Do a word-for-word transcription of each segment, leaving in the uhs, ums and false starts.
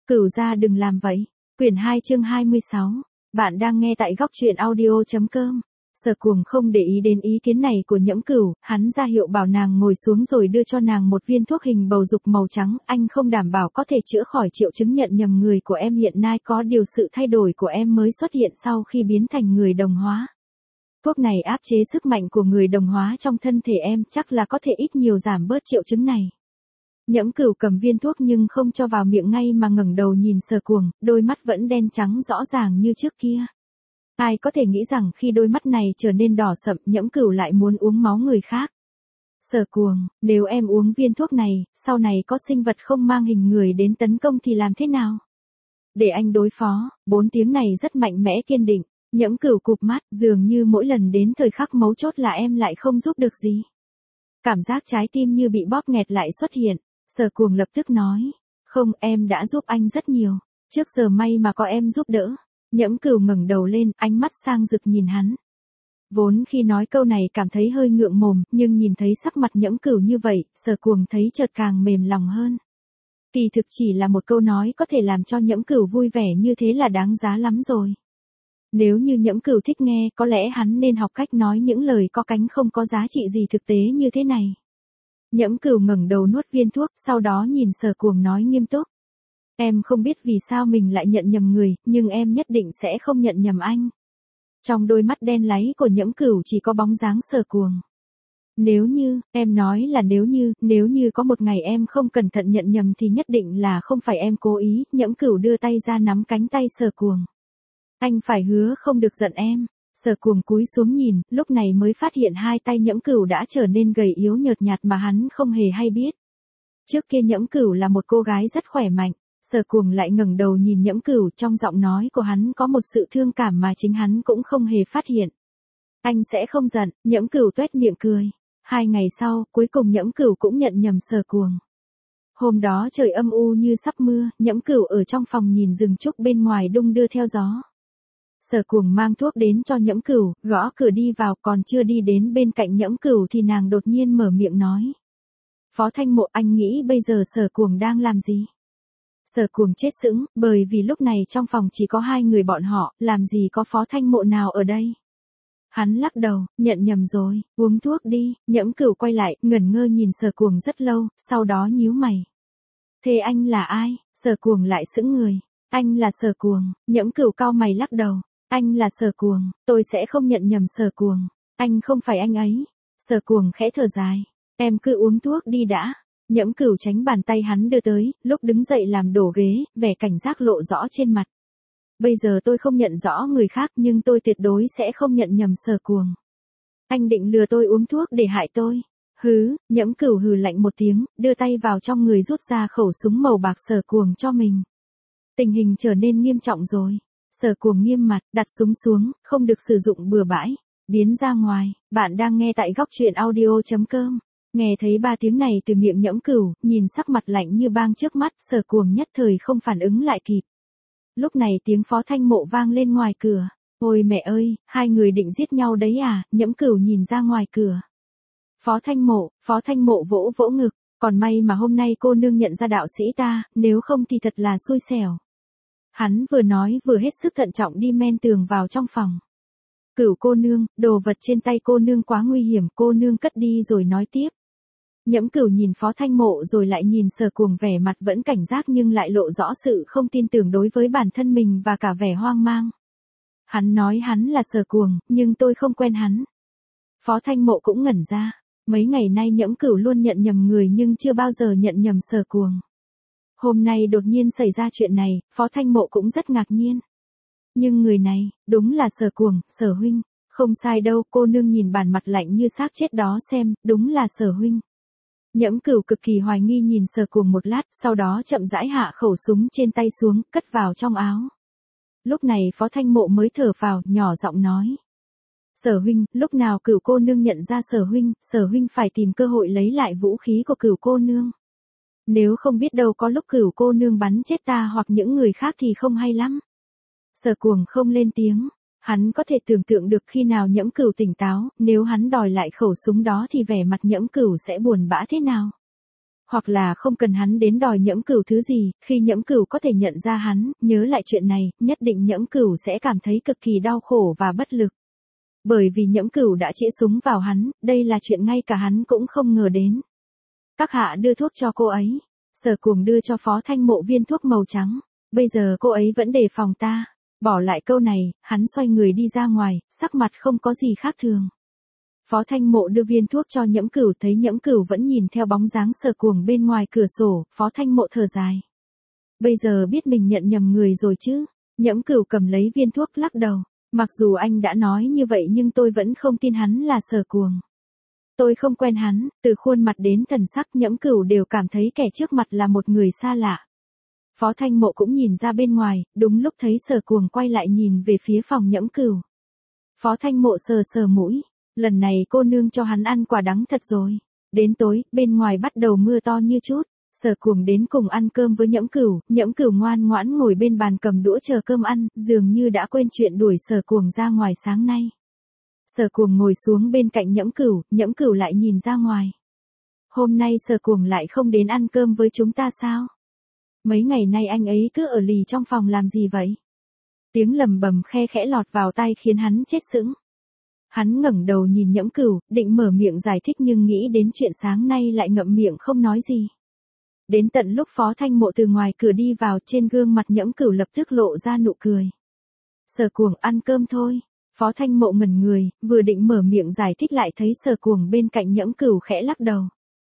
Cửu gia đừng làm vậy. Quyển hai chương hai mươi sáu. Bạn đang nghe tại góc truyện audio.com. Sở Cuồng không để ý đến ý kiến này của Nhẫm Cửu, hắn ra hiệu bảo nàng ngồi xuống rồi đưa cho nàng một viên thuốc hình bầu dục màu trắng, anh không đảm bảo có thể chữa khỏi triệu chứng nhận nhầm người của em hiện nay, có điều sự thay đổi của em mới xuất hiện sau khi biến thành người đồng hóa. Thuốc này áp chế sức mạnh của người đồng hóa trong thân thể em, chắc là có thể ít nhiều giảm bớt triệu chứng này. Nhẫm Cửu cầm viên thuốc nhưng không cho vào miệng ngay mà ngẩng đầu nhìn Sở Cuồng, đôi mắt vẫn đen trắng rõ ràng như trước kia. Ai có thể nghĩ rằng khi đôi mắt này trở nên đỏ sậm, Nhẫm Cửu lại muốn uống máu người khác. Sở Cuồng, nếu em uống viên thuốc này, sau này có sinh vật không mang hình người đến tấn công thì làm thế nào? Để anh đối phó. Bốn tiếng này rất mạnh mẽ kiên định. Nhẫm Cửu cụp mắt, dường như mỗi lần đến thời khắc mấu chốt là em lại không giúp được gì. Cảm giác trái tim như bị bóp nghẹt lại xuất hiện. Sở Cuồng lập tức nói, không, em đã giúp anh rất nhiều. Trước giờ may mà có em giúp đỡ. Nhẫm Cửu ngẩng đầu lên, ánh mắt sang rực nhìn hắn. Vốn khi nói câu này cảm thấy hơi ngượng mồm, nhưng nhìn thấy sắc mặt Nhẫm Cửu như vậy, Sở Cuồng thấy chợt càng mềm lòng hơn. Kỳ thực chỉ là một câu nói có thể làm cho Nhẫm Cửu vui vẻ như thế là đáng giá lắm rồi. Nếu như Nhẫm Cửu thích nghe, có lẽ hắn nên học cách nói những lời có cánh không có giá trị gì thực tế như thế này. Nhẫm Cửu ngẩng đầu nuốt viên thuốc, sau đó nhìn Sở Cuồng nói nghiêm túc. Em không biết vì sao mình lại nhận nhầm người, nhưng em nhất định sẽ không nhận nhầm anh. Trong đôi mắt đen láy của Nhẫm Cửu chỉ có bóng dáng Sở Cuồng. Nếu như, em nói là nếu như, nếu như có một ngày em không cẩn thận nhận nhầm thì nhất định là không phải em cố ý. Nhẫm Cửu đưa tay ra nắm cánh tay Sở Cuồng. Anh phải hứa không được giận em. Sở Cuồng cúi xuống nhìn, lúc này mới phát hiện hai tay Nhẫm Cửu đã trở nên gầy yếu nhợt nhạt mà hắn không hề hay biết. Trước kia Nhẫm Cửu là một cô gái rất khỏe mạnh. Sở Cuồng lại ngẩng đầu nhìn Nhẫm Cửu, trong giọng nói của hắn có một sự thương cảm mà chính hắn cũng không hề phát hiện. Anh sẽ không giận. Nhẫm Cửu tuét miệng cười. Hai ngày sau, cuối cùng Nhẫm Cửu cũng nhận nhầm Sở Cuồng. Hôm đó trời âm u như sắp mưa, Nhẫm Cửu ở trong phòng nhìn rừng trúc bên ngoài đung đưa theo gió. Sở Cuồng mang thuốc đến cho Nhẫm Cửu, gõ cửa đi vào, còn chưa đi đến bên cạnh Nhẫm Cửu thì nàng đột nhiên mở miệng nói. Phó Thanh Mộ, anh nghĩ bây giờ Sở Cuồng đang làm gì? Sở Cuồng chết sững, bởi vì lúc này trong phòng chỉ có hai người bọn họ, làm gì có Phó Thanh Mộ nào ở đây. Hắn lắc đầu, nhận nhầm rồi, uống thuốc đi. Nhẫm Cửu quay lại, ngẩn ngơ nhìn Sở Cuồng rất lâu, sau đó nhíu mày. Thế anh là ai? Sở Cuồng lại sững người. Anh là Sở Cuồng. Nhẫm Cửu cau mày lắc đầu. Anh là Sở Cuồng, tôi sẽ không nhận nhầm Sở Cuồng. Anh không phải anh ấy. Sở Cuồng khẽ thở dài. Em cứ uống thuốc đi đã. Nhẫm Cửu tránh bàn tay hắn đưa tới, lúc đứng dậy làm đổ ghế, vẻ cảnh giác lộ rõ trên mặt. Bây giờ tôi không nhận rõ người khác nhưng tôi tuyệt đối sẽ không nhận nhầm Sở Cuồng. Anh định lừa tôi uống thuốc để hại tôi. Hứ. Nhẫm Cửu hừ lạnh một tiếng, đưa tay vào trong người rút ra khẩu súng màu bạc Sở Cuồng cho mình. Tình hình trở nên nghiêm trọng rồi. Sở Cuồng nghiêm mặt, đặt súng xuống, không được sử dụng bừa bãi. Biến ra ngoài. Bạn đang nghe tại góc truyện audio.com. Nghe thấy ba tiếng này từ miệng Nhẫm Cửu, nhìn sắc mặt lạnh như băng trước mắt, Sở Cuồng nhất thời không phản ứng lại kịp. Lúc này tiếng Phó Thanh Mộ vang lên ngoài cửa. Ôi mẹ ơi, hai người định giết nhau đấy à? Nhẫm Cửu nhìn ra ngoài cửa. Phó Thanh Mộ, Phó Thanh Mộ vỗ vỗ ngực. Còn may mà hôm nay cô nương nhận ra đạo sĩ ta, nếu không thì thật là xui xẻo. Hắn vừa nói vừa hết sức thận trọng đi men tường vào trong phòng. Cửu cô nương, đồ vật trên tay cô nương quá nguy hiểm, cô nương cất đi rồi nói tiếp. Nhẫm Cửu nhìn Phó Thanh Mộ rồi lại nhìn Sở Cuồng, vẻ mặt vẫn cảnh giác nhưng lại lộ rõ sự không tin tưởng đối với bản thân mình và cả vẻ hoang mang. Hắn nói hắn là Sở Cuồng, nhưng tôi không quen hắn. Phó Thanh Mộ cũng ngẩn ra. Mấy ngày nay Nhẫm Cửu luôn nhận nhầm người nhưng chưa bao giờ nhận nhầm Sở Cuồng. Hôm nay đột nhiên xảy ra chuyện này, Phó Thanh Mộ cũng rất ngạc nhiên. Nhưng người này, đúng là Sở Cuồng, Sở huynh. Không sai đâu, cô nương nhìn bản mặt lạnh như xác chết đó xem, đúng là Sở huynh. Nhẫm Cửu cực kỳ hoài nghi nhìn Sở Cuồng một lát, sau đó chậm rãi hạ khẩu súng trên tay xuống, cất vào trong áo. Lúc này Phó Thanh Mộ mới thở phào, nhỏ giọng nói. Sở huynh, lúc nào Cửu cô nương nhận ra Sở huynh, Sở huynh phải tìm cơ hội lấy lại vũ khí của Cửu cô nương. Nếu không biết đâu có lúc Cửu cô nương bắn chết ta hoặc những người khác thì không hay lắm. Sở Cuồng không lên tiếng. Hắn có thể tưởng tượng được khi nào Nhẫm Cửu tỉnh táo, nếu hắn đòi lại khẩu súng đó thì vẻ mặt Nhẫm Cửu sẽ buồn bã thế nào. Hoặc là không cần hắn đến đòi Nhẫm Cửu thứ gì, khi Nhẫm Cửu có thể nhận ra hắn, nhớ lại chuyện này, nhất định Nhẫm Cửu sẽ cảm thấy cực kỳ đau khổ và bất lực. Bởi vì Nhẫm Cửu đã chĩa súng vào hắn, đây là chuyện ngay cả hắn cũng không ngờ đến. Các hạ đưa thuốc cho cô ấy. Sở Cuồng đưa cho Phó Thanh Mộ viên thuốc màu trắng. Bây giờ cô ấy vẫn đề phòng ta. Bỏ lại câu này, hắn xoay người đi ra ngoài, sắc mặt không có gì khác thường. Phó Thanh Mộ đưa viên thuốc cho Nhẫm Cửu, thấy Nhẫm Cửu vẫn nhìn theo bóng dáng Sở Cuồng bên ngoài cửa sổ, Phó Thanh Mộ thở dài. Bây giờ biết mình nhận nhầm người rồi chứ. Nhẫm Cửu cầm lấy viên thuốc lắc đầu. Mặc dù anh đã nói như vậy nhưng tôi vẫn không tin hắn là Sở Cuồng. Tôi không quen hắn, từ khuôn mặt đến thần sắc Nhẫm Cửu đều cảm thấy kẻ trước mặt là một người xa lạ. Phó Thanh Mộ cũng nhìn ra bên ngoài, đúng lúc thấy Sở Cuồng quay lại nhìn về phía phòng Nhẫm Cửu. Phó Thanh Mộ sờ sờ mũi, lần này cô nương cho hắn ăn quả đắng thật rồi. Đến tối, bên ngoài bắt đầu mưa to như chút. Sở Cuồng đến cùng ăn cơm với Nhẫm Cửu, Nhẫm Cửu ngoan ngoãn ngồi bên bàn cầm đũa chờ cơm ăn, dường như đã quên chuyện đuổi Sở Cuồng ra ngoài sáng nay. Sở Cuồng ngồi xuống bên cạnh Nhẫm Cửu, Nhẫm Cửu lại nhìn ra ngoài. Hôm nay Sở Cuồng lại không đến ăn cơm với chúng ta sao? Mấy ngày nay anh ấy cứ ở lì trong phòng làm gì vậy? Tiếng lầm bầm khe khẽ lọt vào tai khiến hắn chết sững. Hắn ngẩng đầu nhìn Nhẫm Cửu, định mở miệng giải thích nhưng nghĩ đến chuyện sáng nay lại ngậm miệng không nói gì. Đến tận lúc Phó Thanh Mộ từ ngoài cửa đi vào, trên gương mặt Nhẫm Cửu lập tức lộ ra nụ cười. Sở Cuồng ăn cơm thôi. Phó Thanh Mộ ngẩn người, vừa định mở miệng giải thích lại thấy Sở Cuồng bên cạnh Nhẫm Cửu khẽ lắc đầu.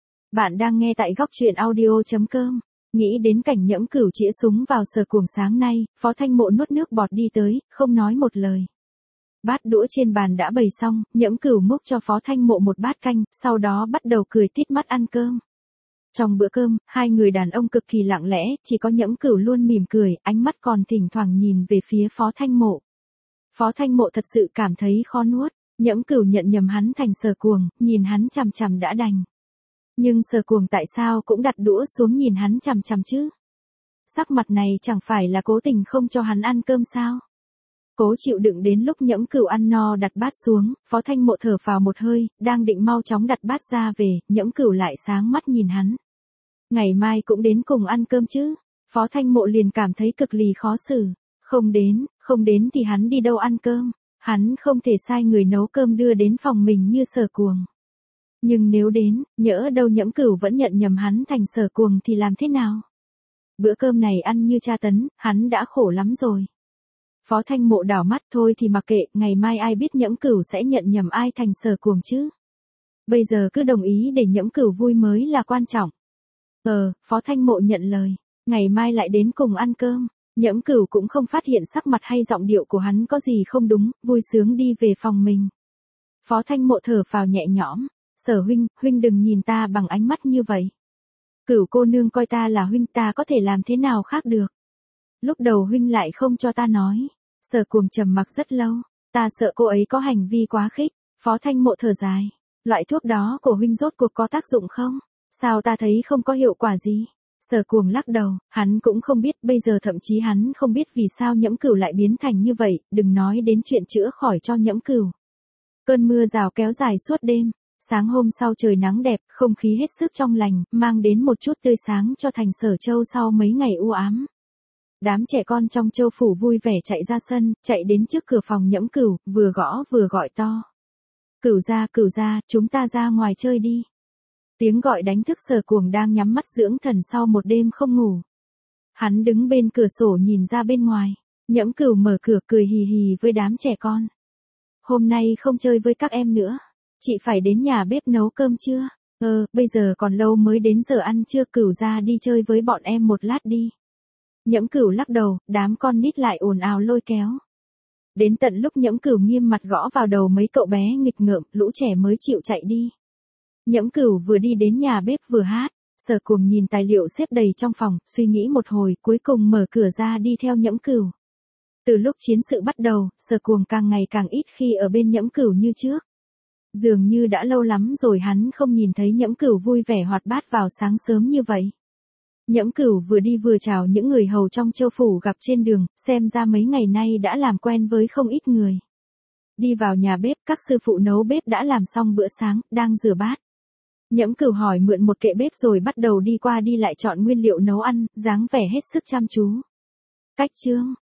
Bạn đang nghe tại góc truyện audio chấm com. Nghĩ đến cảnh Nhẫm Cửu chĩa súng vào Sở Cuồng sáng nay, Phó Thanh Mộ nuốt nước bọt đi tới, không nói một lời. Bát đũa trên bàn đã bày xong, Nhẫm Cửu múc cho Phó Thanh Mộ một bát canh, sau đó bắt đầu cười tít mắt ăn cơm. Trong bữa cơm, hai người đàn ông cực kỳ lặng lẽ, chỉ có Nhẫm Cửu luôn mỉm cười, ánh mắt còn thỉnh thoảng nhìn về phía Phó Thanh Mộ. Phó Thanh Mộ thật sự cảm thấy khó nuốt, Nhẫm Cửu nhận nhầm hắn thành Sở Cuồng, nhìn hắn chằm chằm đã đành. Nhưng Sở Cuồng tại sao cũng đặt đũa xuống nhìn hắn chằm chằm chứ? Sắc mặt này chẳng phải là cố tình không cho hắn ăn cơm sao? Cố chịu đựng đến lúc Nhẫm Cửu ăn no đặt bát xuống, Phó Thanh Mộ thở phào một hơi, đang định mau chóng đặt bát ra về, Nhẫm Cửu lại sáng mắt nhìn hắn. Ngày mai cũng đến cùng ăn cơm chứ? Phó Thanh Mộ liền cảm thấy cực lì khó xử. Không đến, không đến thì hắn đi đâu ăn cơm? Hắn không thể sai người nấu cơm đưa đến phòng mình như Sở Cuồng. Nhưng nếu đến, nhỡ đâu Nhẫm Cửu vẫn nhận nhầm hắn thành Sở Cuồng thì làm thế nào? Bữa cơm này ăn như tra tấn, hắn đã khổ lắm rồi. Phó Thanh Mộ đảo mắt thôi thì mặc kệ, ngày mai ai biết Nhẫm Cửu sẽ nhận nhầm ai thành Sở Cuồng chứ? Bây giờ cứ đồng ý để Nhẫm Cửu vui mới là quan trọng. Ờ, Phó Thanh Mộ nhận lời, ngày mai lại đến cùng ăn cơm. Nhẫm Cửu cũng không phát hiện sắc mặt hay giọng điệu của hắn có gì không đúng, vui sướng đi về phòng mình. Phó Thanh Mộ thở phào nhẹ nhõm, Sở huynh, huynh đừng nhìn ta bằng ánh mắt như vậy. Cửu cô nương coi ta là huynh, ta có thể làm thế nào khác được. Lúc đầu huynh lại không cho ta nói. Sở Cuồng trầm mặc rất lâu, ta sợ cô ấy có hành vi quá khích. Phó Thanh Mộ thở dài, loại thuốc đó của huynh rốt cuộc có tác dụng không? Sao ta thấy không có hiệu quả gì? Sở Cuồng lắc đầu, hắn cũng không biết, bây giờ thậm chí hắn không biết vì sao Nhẫm Cửu lại biến thành như vậy, đừng nói đến chuyện chữa khỏi cho Nhẫm Cửu. Cơn mưa rào kéo dài suốt đêm, sáng hôm sau trời nắng đẹp, không khí hết sức trong lành, mang đến một chút tươi sáng cho thành Sở Châu sau mấy ngày u ám. Đám trẻ con trong Châu phủ vui vẻ chạy ra sân, chạy đến trước cửa phòng Nhẫm Cửu, vừa gõ vừa gọi to. Cửu gia, Cửu gia, chúng ta ra ngoài chơi đi. Tiếng gọi đánh thức Sở Cuồng đang nhắm mắt dưỡng thần sau một đêm không ngủ. Hắn đứng bên cửa sổ nhìn ra bên ngoài, Nhẫm Cửu mở cửa cười hì hì với đám trẻ con. Hôm nay không chơi với các em nữa, chị phải đến nhà bếp nấu cơm chưa? Ờ, bây giờ còn lâu mới đến giờ ăn trưa, Cửu gia đi chơi với bọn em một lát đi. Nhẫm Cửu lắc đầu, đám con nít lại ồn ào lôi kéo. Đến tận lúc Nhẫm Cửu nghiêm mặt gõ vào đầu mấy cậu bé nghịch ngợm, lũ trẻ mới chịu chạy đi. Nhẫm Cửu vừa đi đến nhà bếp vừa hát, Sở Cuồng nhìn tài liệu xếp đầy trong phòng, suy nghĩ một hồi, cuối cùng mở cửa ra đi theo Nhẫm Cửu. Từ lúc chiến sự bắt đầu, Sở Cuồng càng ngày càng ít khi ở bên Nhẫm Cửu như trước. Dường như đã lâu lắm rồi hắn không nhìn thấy Nhẫm Cửu vui vẻ hoạt bát vào sáng sớm như vậy. Nhẫm Cửu vừa đi vừa chào những người hầu trong Châu phủ gặp trên đường, xem ra mấy ngày nay đã làm quen với không ít người. Đi vào nhà bếp, các sư phụ nấu bếp đã làm xong bữa sáng, đang rửa bát. Nhẫm Cửu hỏi mượn một kệ bếp rồi bắt đầu đi qua đi lại chọn nguyên liệu nấu ăn, dáng vẻ hết sức chăm chú. Cách chương